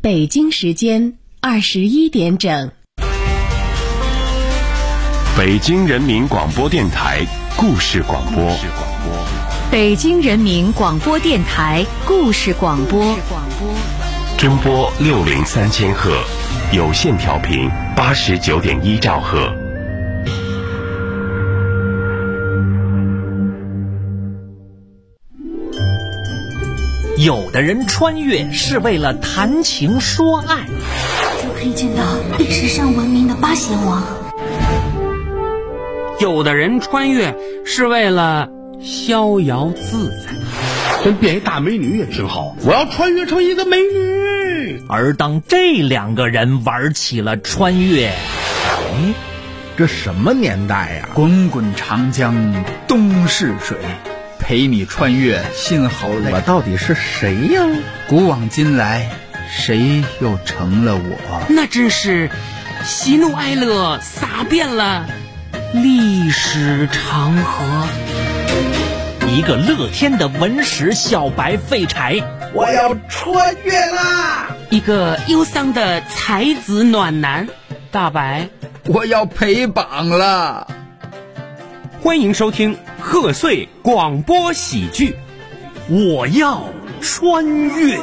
北京时间21点整。 北京人民广播电台故事广播。 北京人民广播电台故事广播。 中波603千赫，有线调频89.1兆赫。 有的人穿越是为了谈情说爱， 就可以见到历史上闻名的八贤王。 有的人穿越是为了逍遥自在， 真变一大美女也挺好，我要穿越成一个美女。 而当这两个人玩起了穿越， 这什么年代呀？滚滚长江东逝水，陪你穿越心好累。我到底是谁呀？古往今来，谁又成了我？ 那真是喜怒哀乐洒遍了历史长河。 一个乐天的文史小白废柴， 我要穿越啦！ 一个忧伤的才子暖男大白， 我要陪榜了。 欢迎收听贺岁广播喜剧，我要穿越。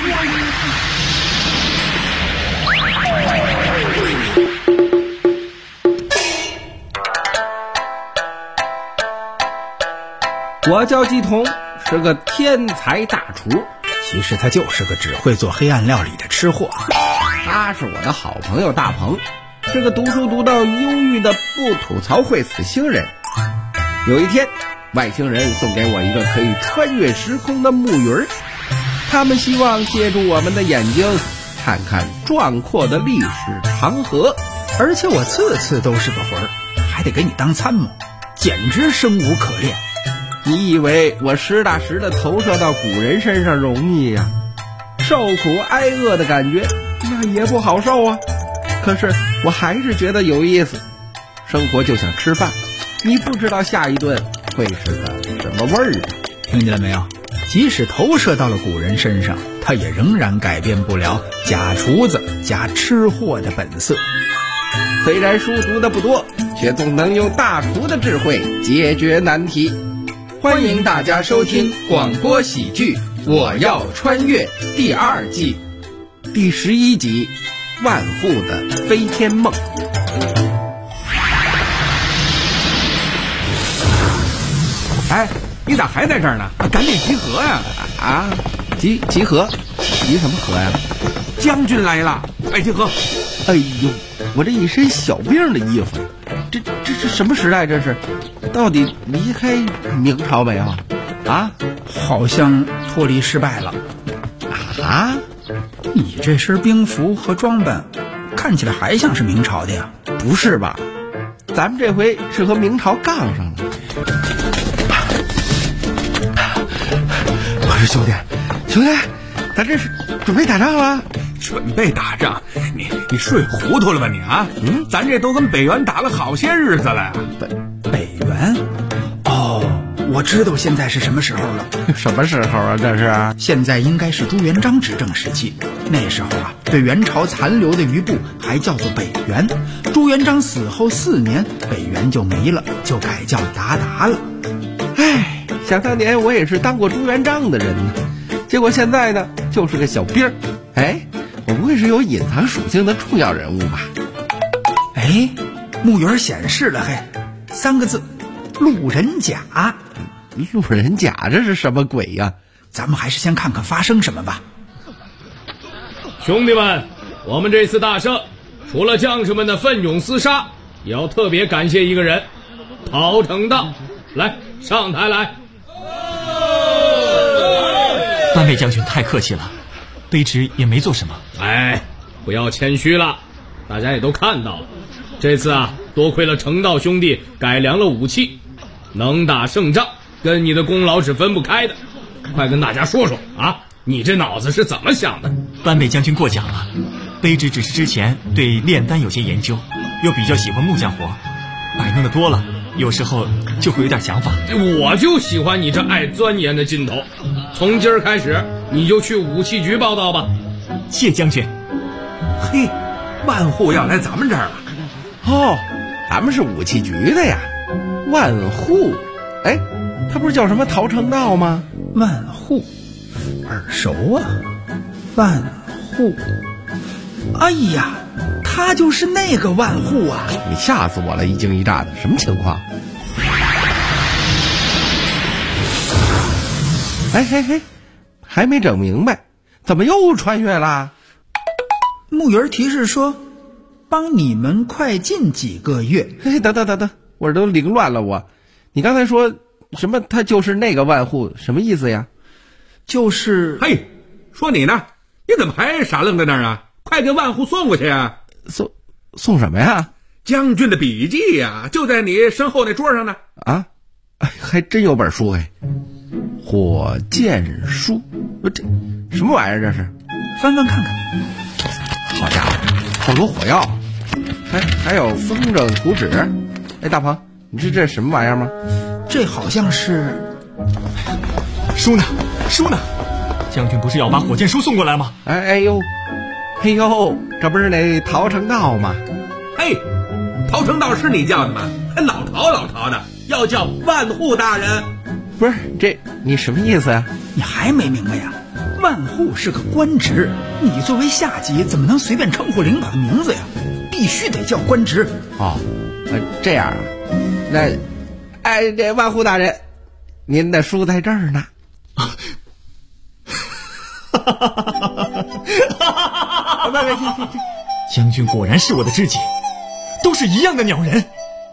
我叫季童，是个天才大厨， 其实他就是个只会做黑暗料理的吃货。 他是我的好朋友大鹏，是个读书读到忧郁的不吐槽会死星人。有一天，外星人送给我一个可以穿越时空的木鱼儿，他们希望借助我们的眼睛看看壮阔的历史长河。 而且我次次都是个魂儿，还得给你当参谋，简直生无可恋。 你以为我实打实的投射到古人身上容易呀？受苦挨饿的感觉那也不好受啊。可是我还是觉得有意思。生活就像吃饭，你不知道下一顿会是个什么味儿啊。 听见了没有？即使投射到了古人身上，他也仍然改变不了假厨子假吃货的本色。 虽然书读的不多，却总能用大厨的智慧解决难题。欢迎大家收听广播喜剧《我要穿越》第2季第11集《万户的飞天梦》。哎，你咋还在这儿呢？赶紧集合呀！啊，集合？集什么合呀？将军来了，快集合！哎呦，我这一身小兵的衣服，这是什么时代？这是？到底离开明朝没有？啊， 好像脱离失败了。 啊？ 你这身兵服和装扮看起来还像是明朝的呀？ 不是吧？咱们这回是和明朝杠上了。我说兄弟，咱这是准备打仗了？ 准备打仗？你睡糊涂了吧你啊？咱这都跟北元打了好些日子了呀。 北元？哦，我知道现在是什么时候了。 什么时候啊？这是？ 现在应该是朱元璋执政时期。那时候啊，对元朝残留的余部还叫做北元。朱元璋死后4年，北元就没了，就改叫鞑靼了。 唉，想当年我也是当过朱元璋的人呢，结果现在呢，就是个小兵。哎，我不会是有隐藏属性的重要人物吧？ 哎，木鱼显示了嘿，3个字，路人甲。 路人甲这是什么鬼呀？ 咱们还是先看看发生什么吧。 兄弟们，我们这次大胜，除了将士们的奋勇厮杀，也要特别感谢一个人，陶成道。来，上台来。 班北将军太客气了，卑职也没做什么。 哎，不要谦虚了，大家也都看到了，这次啊，多亏了成道兄弟改良了武器，能打胜仗，跟你的功劳是分不开的。快跟大家说说啊，你这脑子是怎么想的？ 班北将军过奖了，卑职只是之前对炼丹有些研究，又比较喜欢木匠活，摆弄的多了，有时候就会有点想法。 我就喜欢你这爱钻研的劲头。从今儿开始，你就去武器局报道吧。 谢将军。 嘿，万户要来咱们这儿了。 哦，咱们是武器局的呀。万户，哎，他不是叫什么陶成道吗？ 万户，耳熟啊。万户，哎呀，他就是那个万户啊！ 你吓死我了，一惊一乍的，什么情况？哎嘿嘿，还没整明白，怎么又穿越啦？ 木鱼儿提示说，帮你们快进几个月。 嘿，等，我都凌乱了我。你刚才说什么？他就是那个万户，什么意思呀？ 就是， 嘿，说你呢？你怎么还傻愣在那儿啊？快给万户送过去啊！ 送什么呀？ 将军的笔记呀，就在你身后那桌上呢。 啊，还真有本书哎，火箭书，这什么玩意儿？这是？ 翻翻看看。 好家伙，好多火药，还有风筝图纸。哎，大鹏，你知这什么玩意儿吗？ 这好像是书呢？将军不是要把火箭书送过来吗？ 哎呦，这不是那陶成道吗？ 嘿，陶成道是你叫的吗？老陶的，要叫万户大人。 不是，这你什么意思呀？ 你还没明白呀？万户是个官职，你作为下级怎么能随便称呼领导的名字呀？必须得叫官职。 哦，这样啊，那，哎，这万户大人，您的书在这儿呢。 将军果然是我的知己，都是一样的鸟人。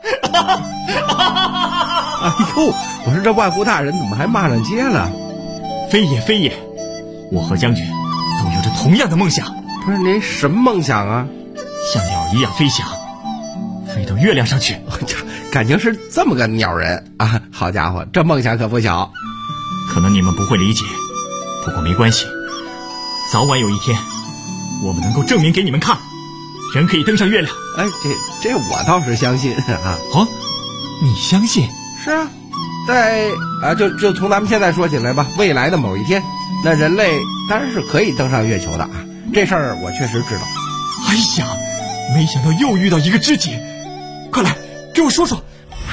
哎呦，我说这万户大人怎么还骂上街了？ 非也，我和将军都有着同样的梦想。 不是，您什么梦想啊？ 像鸟一样飞翔，飞到月亮上去。 感情是这么个鸟人啊！好家伙，这梦想可不小。 可能你们不会理解，不过没关系，早晚有一天我们能够证明给你们看，人可以登上月亮。 哎，这我倒是相信啊。 哦，你相信？ 是啊，就从咱们现在说起来吧，未来的某一天，那人类当然是可以登上月球的啊。这事儿我确实知道。 哎呀，没想到又遇到一个知己，快来给我说说。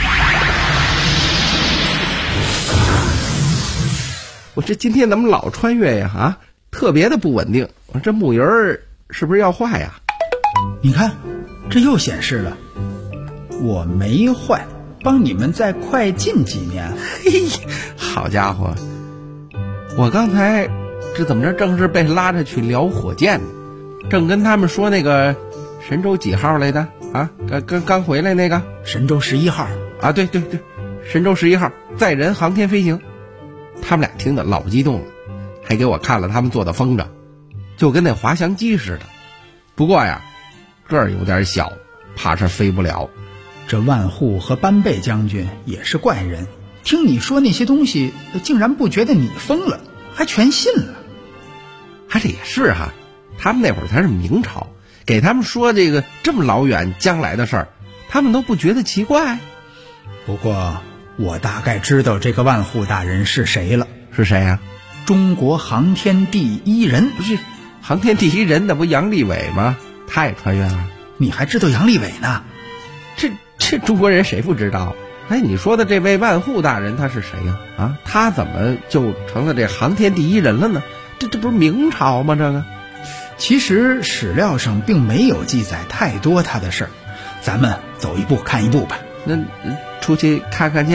我这今天怎么老穿越呀？啊，特别的不稳定。我这木鱼儿是不是要坏呀？ 你看，这又显示了，我没坏，帮你们再快进几年。 嘿，好家伙，我刚才这怎么着，正是被拉着去聊火箭呢，正跟他们说那个神舟几号来的啊？刚回来那个神舟11号啊，对，神舟11号载人航天飞行。他们俩听得老激动了，还给我看了他们做的风筝，就跟那滑翔机似的。不过呀，个儿有点小，怕是飞不了。 这万户和班贝将军也是怪人，听你说那些东西，竟然不觉得你疯了，还全信了。 还这也是哈，他们那会儿才是明朝，给他们说这个这么老远将来的事儿，他们都不觉得奇怪。 不过我大概知道这个万户大人是谁了。 是谁呀？ 中国航天第一人。 不是航天第一人，那不杨利伟吗？他也穿越了。 你还知道杨利伟呢？ 这中国人谁不知道？哎，你说的这位万户大人他是谁呀？啊，他怎么就成了这航天第一人了呢？这不是明朝吗？这个其实史料上并没有记载太多他的事儿，咱们走一步看一步吧。 那出去看看去。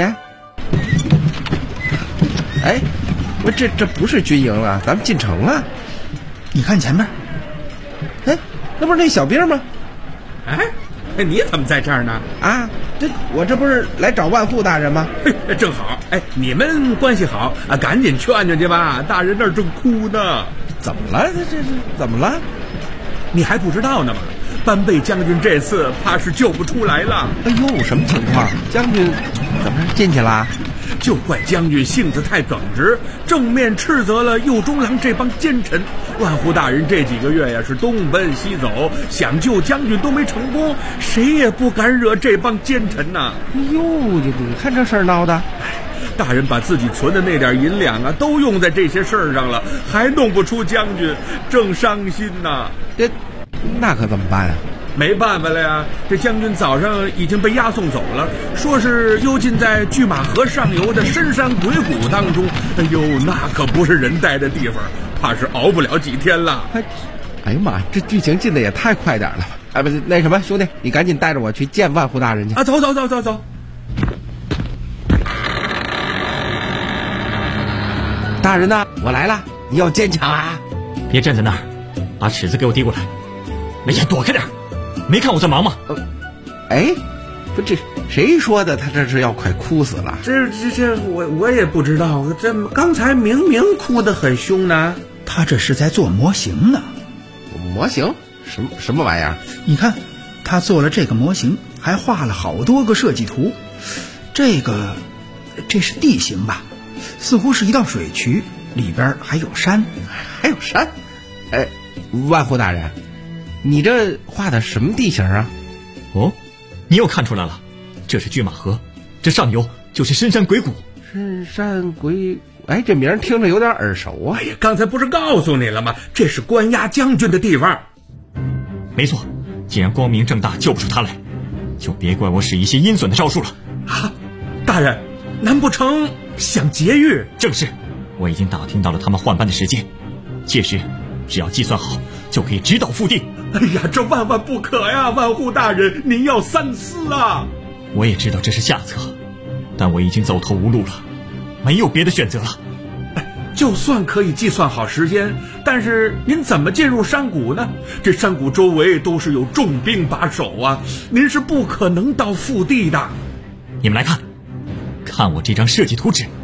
哎，这不是军营了，咱们进城了。 你看前面， 哎，那不是那小兵吗？ 哎，你怎么在这儿呢？ 啊，我这不是来找万户大人吗？ 正好，哎，你们关系好啊，赶紧劝劝去吧，大人那儿正哭呢。 怎么了？这怎么了？ 你还不知道呢吗？班贝将军这次怕是救不出来了。 哎呦，什么情况？将军怎么进去了？ 就怪将军性子太耿直，正面斥责了右中郎这帮奸臣。万户大人这几个月呀是东奔西走，想救将军都没成功，谁也不敢惹这帮奸臣呐。 哎呦，你看这事儿闹的。 大人把自己存的那点银两啊，都用在这些事儿上了，还弄不出将军，正伤心呐。 那可怎么办呀？ 没办法了呀，这将军早上已经被押送走了，说是幽禁在拒马河上游的深山鬼谷当中。哎呦，那可不是人待的地方，怕是熬不了几天了。 哎呀妈，这剧情进的也太快点了吧！哎，不是那什么，兄弟，你赶紧带着我去见万户大人去啊！走。 大人呐，我来了，你要坚强啊！ 别站在那儿，把尺子给我递过来。哎呀，躲开点，没看我在忙吗？ 不，这谁说的？他这是要快哭死了。 这我也不知道，这刚才明明哭得很凶呢。 他这是在做模型呢。 模型？什么玩意儿？ 你看，他做了这个模型，还画了好多个设计图。这是地形吧？似乎是一道水渠，里边还有山。 哎，万户大人，你这画的什么地形啊？ 哦，你又看出来了，这是拒马河，这上游就是深山鬼谷。 深山鬼，哎，这名听着有点耳熟啊！ 哎呀，刚才不是告诉你了吗？这是关押将军的地方。 没错，既然光明正大救不出他来，就别怪我使一些阴损的招数了。 啊，大人，难不成想劫狱？ 正是，我已经打听到了他们换班的时间，届时只要计算好，就可以直捣腹地。 哎呀，这万万不可呀！万户大人，您要三思啊！ 我也知道这是下策，但我已经走投无路了，没有别的选择了。 就算可以计算好时间，但是您怎么进入山谷呢？这山谷周围都是有重兵把守啊，您是不可能到腹地的。 你们来看我这张设计图纸。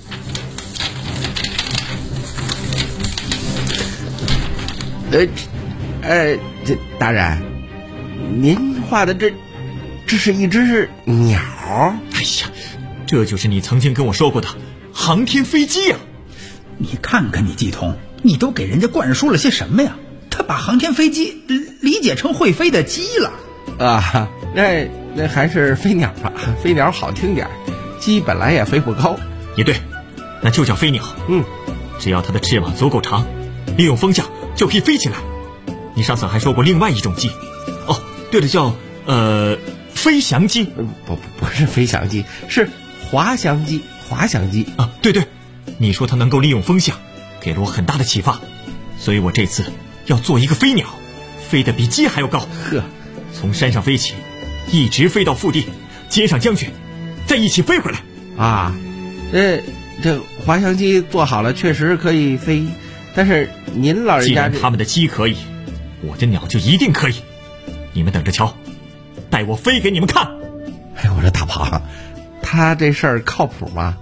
这大人，您画的这是一只鸟？ 哎呀，这就是你曾经跟我说过的航天飞机呀！ 你看看你季童，你都给人家灌输了些什么呀？他把航天飞机理解成会飞的鸡了啊！那还是飞鸟吧，飞鸟好听点，鸡本来也飞不高。 也对，那就叫飞鸟。只要它的翅膀足够长，利用风向就可以飞起来。你上次还说过另外一种鸡，哦，对了，叫飞翔鸡。 不是飞翔鸡，是滑翔鸡。 啊，对，你说它能够利用风向，给了我很大的启发，所以我这次要做一个飞鸟，飞得比鸡还要高。 呵， 从山上飞起，一直飞到腹地，接上将军，再一起飞回来。 啊，这滑翔机做好了，确实可以飞，但是您老人家， 既然他们的鸡可以，我的鸟就一定可以。你们等着瞧，带我飞给你们看。 哎，我说大庞，他这事儿靠谱吗？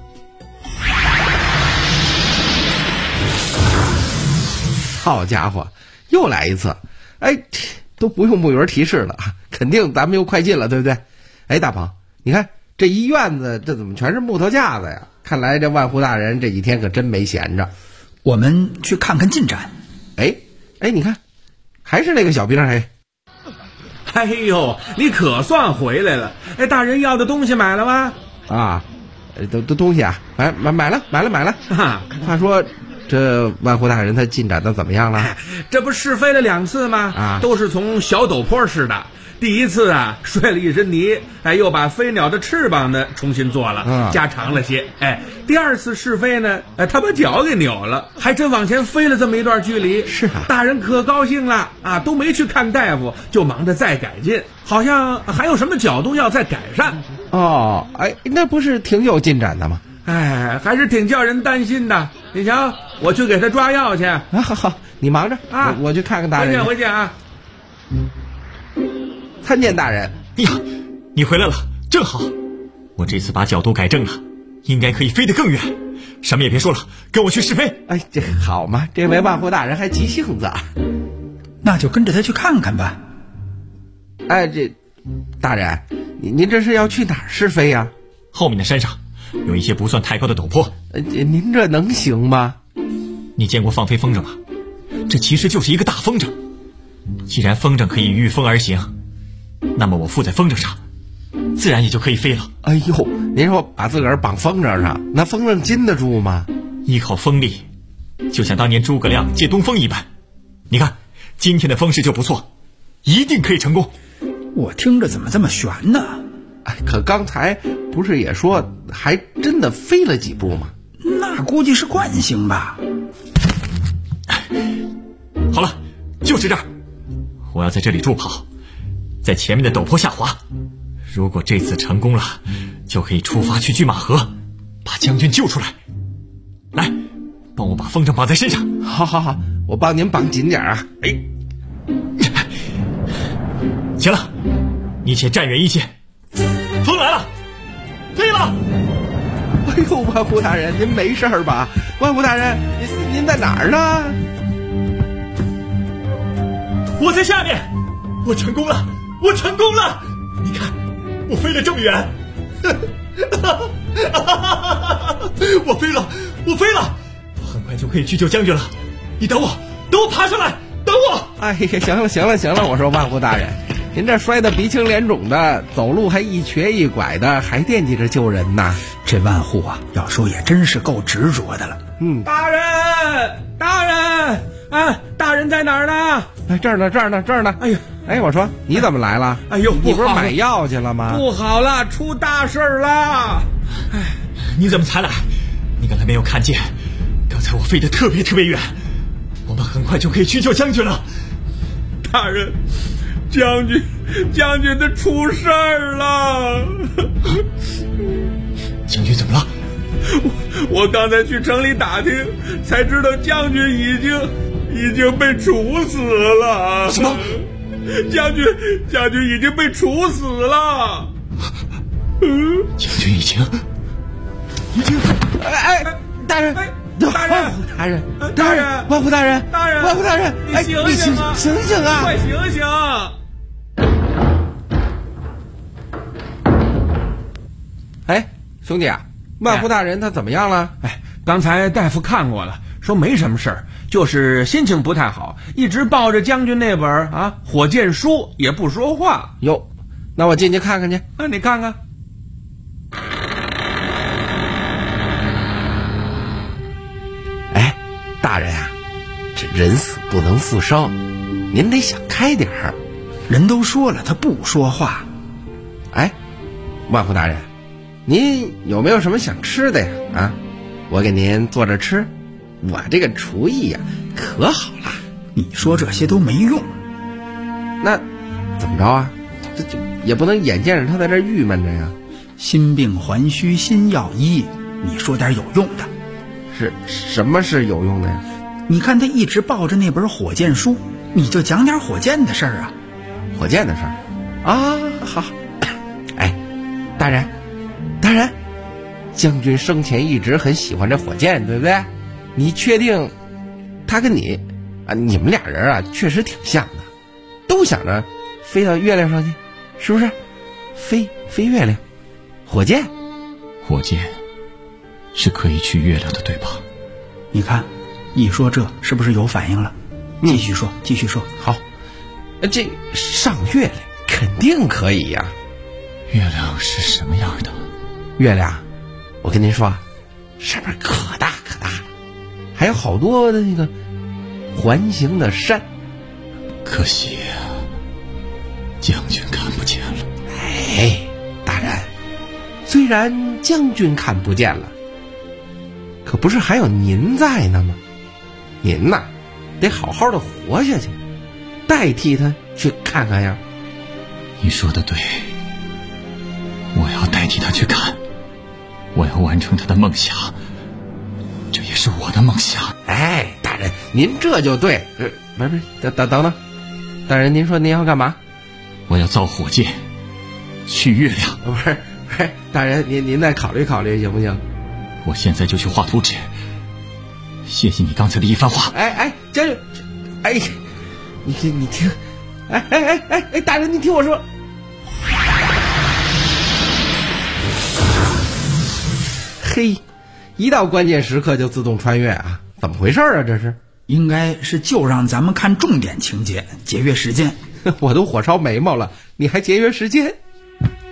好家伙，又来一次！哎，都不用木鱼提示了，肯定咱们又快进了，对不对？哎，大庞，你看这一院子，这怎么全是木头架子呀？看来这万户大人这几天可真没闲着。 我们去看看进展。 哎，你看，还是那个小兵。 哎呦，你可算回来了！哎，大人要的东西买了吗？ 啊，东西啊，买了。话说，这万户大人他进展的怎么样了？ 这不试飞了2次吗？都是从小陡坡试的。第一次啊，摔了一身泥，又把飞鸟的翅膀呢重新做了，加长了些。第二次试飞呢，他把脚给扭了，还真往前飞了这么一段距离。 是啊， 大人可高兴了啊，都没去看大夫，就忙着再改进，好像还有什么角度要再改善。 哦，那不是挺有进展的吗？ 还是挺叫人担心的。你瞧，我去给他抓药去。 好，你忙着啊，我去看看大人。 回见啊。 参见大人。 哎呀，你回来了，正好，我这次把角度改正了，应该可以飞得更远。什么也别说了，跟我去试飞。 这好嘛，这位万户大人还急性子啊。 那就跟着他去看看吧。 这大人，您这是要去哪儿试飞呀？ 后面的山上有一些不算太高的陡坡。 您这能行吗？ 你见过放飞风筝吗？这其实就是一个大风筝。既然风筝可以御风而行，那么我附在风筝上， 自然也就可以飞了。 哎呦，您说把自个儿绑风筝上，那风筝禁得住吗？ 依靠风力，就像当年诸葛亮借东风一般。你看今天的风势就不错，一定可以成功。 我听着怎么这么悬呢？ 可刚才不是也说还真的飞了几步吗？ 那估计是惯性吧。 好了，就是这儿，我要在这里助跑，在前面的陡坡下滑。如果这次成功了，就可以出发去拒马河，把将军救出来。来，帮我把风筝绑在身上。 好，我帮您绑紧点啊。 行了，你且站远一些。风来了，飞了！ 哎呦，万户大人，您没事吧？万户大人，您在哪儿呢？ 我在下面，我成功了！你看，我飞得这么远，我飞了，很快就可以去救将军了。你等我爬上来，等我！ 哎呀，行了，我说万户大人，您这摔得鼻青脸肿的，走路还一瘸一拐的，还惦记着救人呢。 这万户啊，要说也真是够执着的了。 大人，大人在哪儿呢？ 这儿呢。哎，我说你怎么来了？ 哎呦， 你不是买药去了吗？ 不好了，出大事了！ 你怎么才来？你刚才没有看见？刚才我飞得特别远，我们很快就可以去救将军了。 大人，将军他出事儿了！ 将军怎么了？ 我刚才去城里打听，才知道将军已经被处死了。 什么？ 将军已经被处死了。 将军已经， 大人，万户大人， 你醒啊！ 快醒醒！ 哎，兄弟啊，万户大人他怎么样了？ 刚才大夫看过了，说没什么事儿，就是心情不太好，一直抱着将军那本火箭书也不说话。 哟，那我进去看看去。 你看看。 哎，大人啊，这人死不能复生，您得想开点儿。 人都说了他不说话。 哎，万户大人，您有没有什么想吃的呀？我给您做着吃，我这个厨艺呀可好了。 你说这些都没用， 那怎么着啊？这就也不能眼见着他在这郁闷着呀。 心病还需心药医，你说点有用的。 什么是有用的呀？ 你看他一直抱着那本火箭书，你就讲点火箭的事儿啊。 火箭的事儿啊，好。哎，大人，将军生前一直很喜欢这火箭，对不对？你确定他跟你们俩人确实挺像的，都想着飞到月亮上去，是不是？飞月亮，火箭是可以去月亮的，对吧？ 你看，一说这是不是有反应了？继续说。 好，这上月亮肯定可以呀。 月亮是什么样的？ 月亮，我跟您说，上面可大了，还有好多的那个环形的山。 可惜将军看不见了。 哎，大人，虽然将军看不见了，可不是还有您在呢吗？您呐，得好好的活下去，代替他去看看呀。 你说的对，我要代替他去看，我要完成他的梦想，这也是我的梦想。 哎，大人，您这就对。不是，等等，大人，您说您要干嘛？ 我要造火箭去月亮。 不是，大人，您再考虑考虑行不行？ 我现在就去画图纸。谢谢你刚才的一番话。 哎，将军，哎，你听，哎，大人，你听我说。嘿，一到关键时刻就自动穿越啊，怎么回事啊？这是应该是就让咱们看重点情节，节约时间。 我都火烧眉毛了，你还节约时间？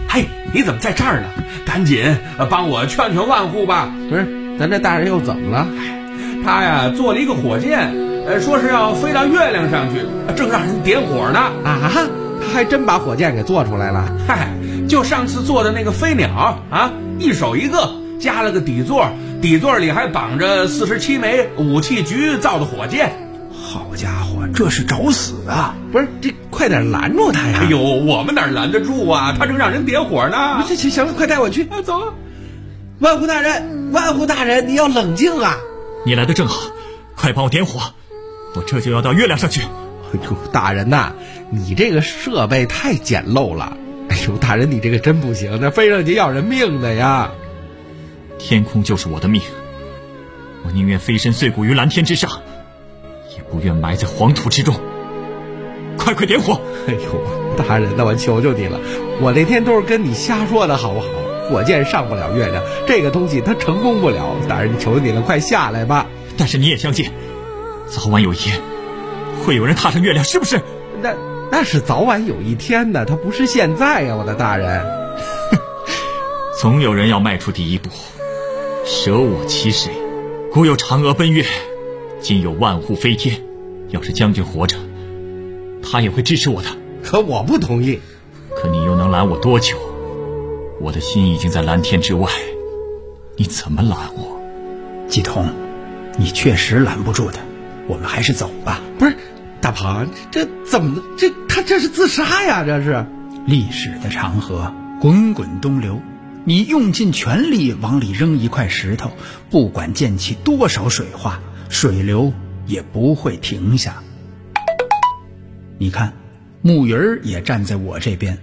嘿，你怎么在这儿呢？赶紧帮我劝劝万户吧。 不是，咱这大人又怎么了？ 他呀做了一个火箭，说是要飞到月亮上去，正让人点火呢。 啊，他还真把火箭给做出来了。 嗨，就上次做的那个飞鸟啊，一手一个，加了个底座，底座里还绑着47枚武器局造的火箭。 好家伙，这是找死啊！ 不是，这快点拦住他呀！ 哎呦，我们哪拦得住啊？他正让人点火呢。 这行了，快带我去。 走。 万户大人，万户大人，你要冷静啊！ 你来的正好，快帮我点火，我这就要到月亮上去。 哎呦，大人呐，你这个设备太简陋了。哎呦，大人，你这个真不行，这飞上去要人命的呀！ 天空就是我的命，我宁愿飞身碎骨于蓝天之上，也不愿埋在黄土之中。快点火！ 哎呦，大人，那我求求你了，我那天都是跟你瞎说的好不好？火箭上不了月亮，这个东西它成功不了。大人，求你了，快下来吧。 但是你也相信，早晚有一天会有人踏上月亮，是不是？ 那是早晚有一天的，它不是现在呀，我的大人。 总有人要迈出第一步，舍我其谁？古有嫦娥奔月，今有万户飞天。要是将军活着，他也会支持我的。 可我不同意。 可你又能拦我多久？我的心已经在蓝天之外，你怎么拦我？ 季童，你确实拦不住他，我们还是走吧。 不是，大庞，这怎么他这是自杀呀？这是历史的长河滚滚东流，你用尽全力往里扔一块石头，不管溅起多少水花，水流也不会停下。你看，木鱼儿也站在我这边。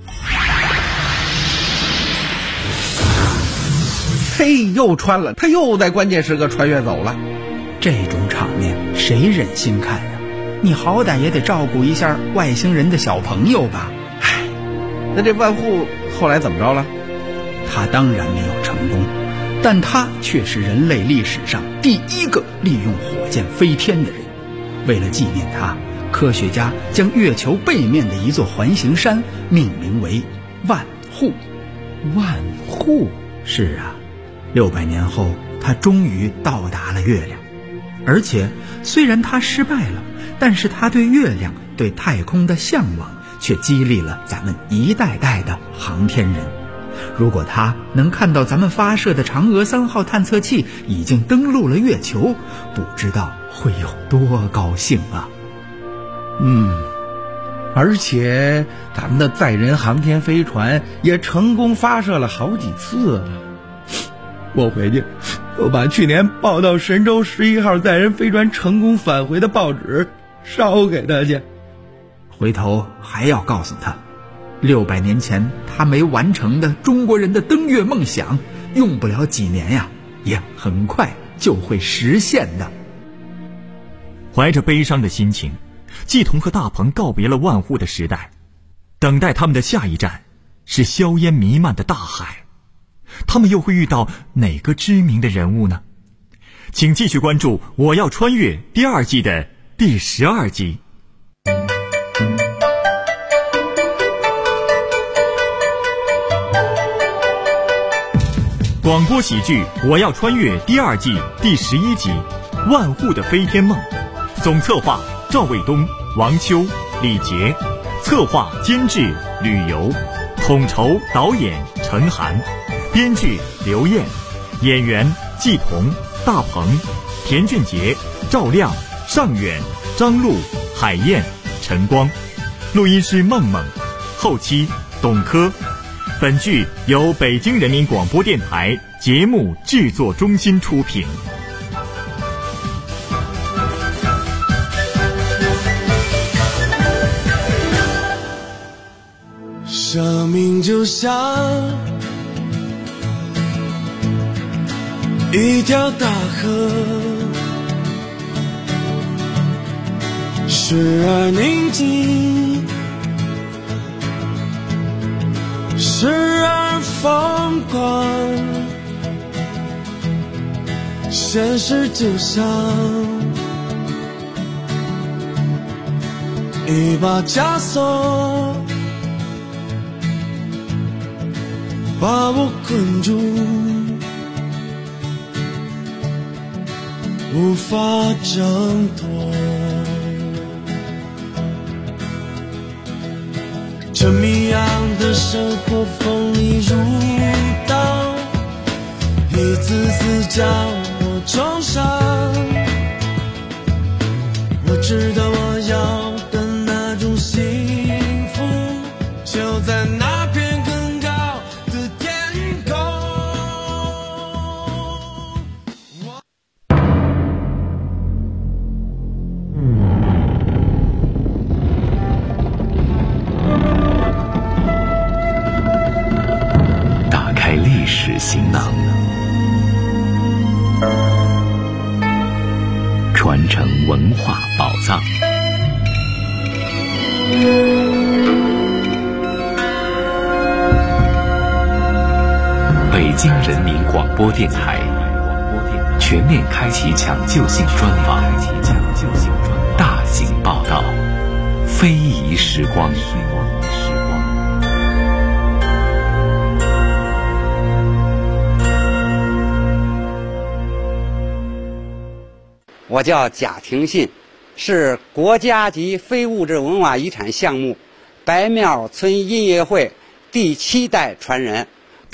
嘿，又穿了，他又在关键时刻穿越走了。 这种场面谁忍心看啊？你好歹也得照顾一下外星人的小朋友吧。 唉，那这万户后来怎么着了？ 他当然没有成功，但他却是人类历史上第一个利用火箭飞天的人。为了纪念他，科学家将月球背面的一座环形山命名为万户。 万户？ 是啊，600年后他终于到达了月亮。而且虽然他失败了，但是他对月亮、对太空的向往却激励了咱们一代代的航天人。如果他能看到咱们发射的嫦娥3号探测器已经登陆了月球，不知道会有多高兴啊。 而且咱们的载人航天飞船也成功发射了好几次了。我回去我把去年报道神舟11号载人飞船成功返回的报纸烧给他去。 回头还要告诉他，600年前他没完成的中国人的登月梦想，用不了几年呀，也很快就会实现的。 怀着悲伤的心情，季童和大鹏告别了万户的时代，等待他们的下一站是硝烟弥漫的大海。他们又会遇到哪个知名的人物呢？请继续关注《我要穿越》第2季的第12集。广播喜剧《我要穿越》第2季第11集《万户的飞天梦》，总策划赵卫东、王秋、李杰，策划监制吕游，统筹导演陈涵，编剧刘燕，演员季童、大鹏、田俊杰、赵亮、尚远、张璐、海燕、陈光，录音师梦梦，后期董珂。本剧由北京人民广播电台节目制作中心出品。 生命就像一条大河，时而宁静，时而疯狂，现实就像一把枷锁， 把我困住，无法挣脱。这谜样的生活锋利如刀，一次次将我重伤。我知道我要的那种幸福，就在那片更高的天空。 打开历史行囊，传承文化宝藏。北京人民广播电台全面开启抢救性专访，大型报道，非遗时光。 我叫贾廷信，是国家级非物质文化遗产项目白庙村音乐会第7代传人。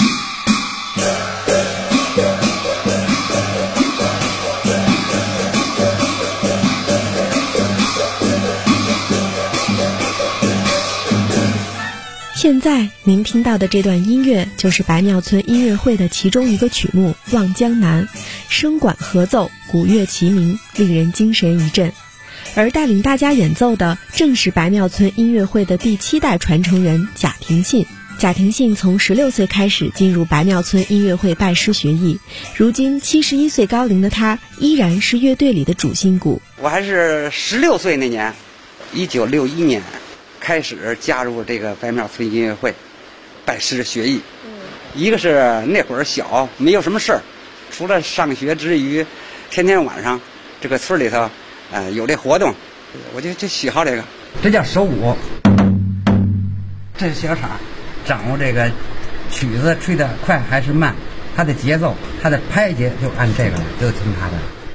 现在您听到的这段音乐就是白庙村音乐会的其中一个曲目《望江南》，声管合奏，鼓乐齐鸣，令人精神一振。而带领大家演奏的正是白庙村音乐会的第7代传承人贾廷信。贾廷信从16岁开始进入白庙村音乐会拜师学艺，如今71岁高龄的他依然是乐队里的主心骨。 我还是16岁那年，1961年开始加入这个白庙村音乐会，拜师学艺。一个是那会儿小，没有什么事儿，除了上学之余，天天晚上这个村里头，有这活动，我就喜好这个。 这叫手鼓，这是小叉，掌握这个曲子吹得快还是慢，它的节奏，它的拍节就按这个，就听它的。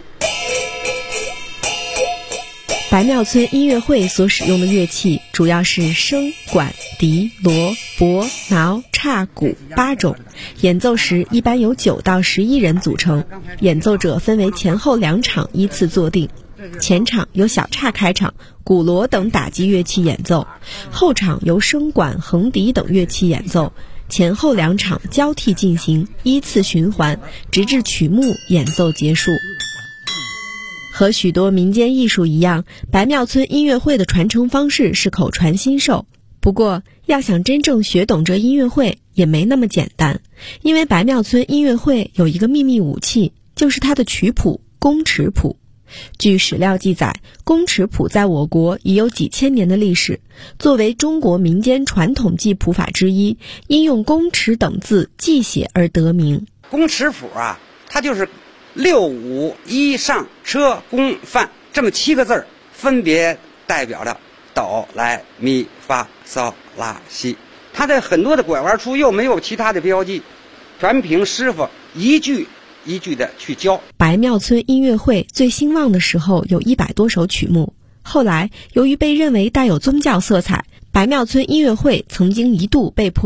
白庙村音乐会所使用的乐器主要是笙、管、笛、锣、钹、挠、叉、鼓8种，演奏时一般由9到11人组成，演奏者分为前后2场依次坐定。前场由小叉开场，鼓锣等打击乐器演奏，后场由笙管、横笛等乐器演奏，前后2场交替进行，依次循环，直至曲目演奏结束。和许多民间艺术一样，白庙村音乐会的传承方式是口传心授。不过，要想真正学懂这音乐会也没那么简单，因为白庙村音乐会有一个秘密武器，就是它的曲谱宫尺谱。据史料记载，宫尺谱在我国已有几千年的历史，作为中国民间传统记谱法之一，因用宫尺等字记写而得名。 宫尺谱啊，它就是6、5、1上车宫范这么7个字，分别代表着哆来咪发嗦拉西。它的很多的拐弯处又没有其他的标记，全凭师傅一句一句的去教。 白庙村音乐会最兴旺的时候有100多首曲目，后来由于被认为带有宗教色彩，白庙村音乐会曾经一度被迫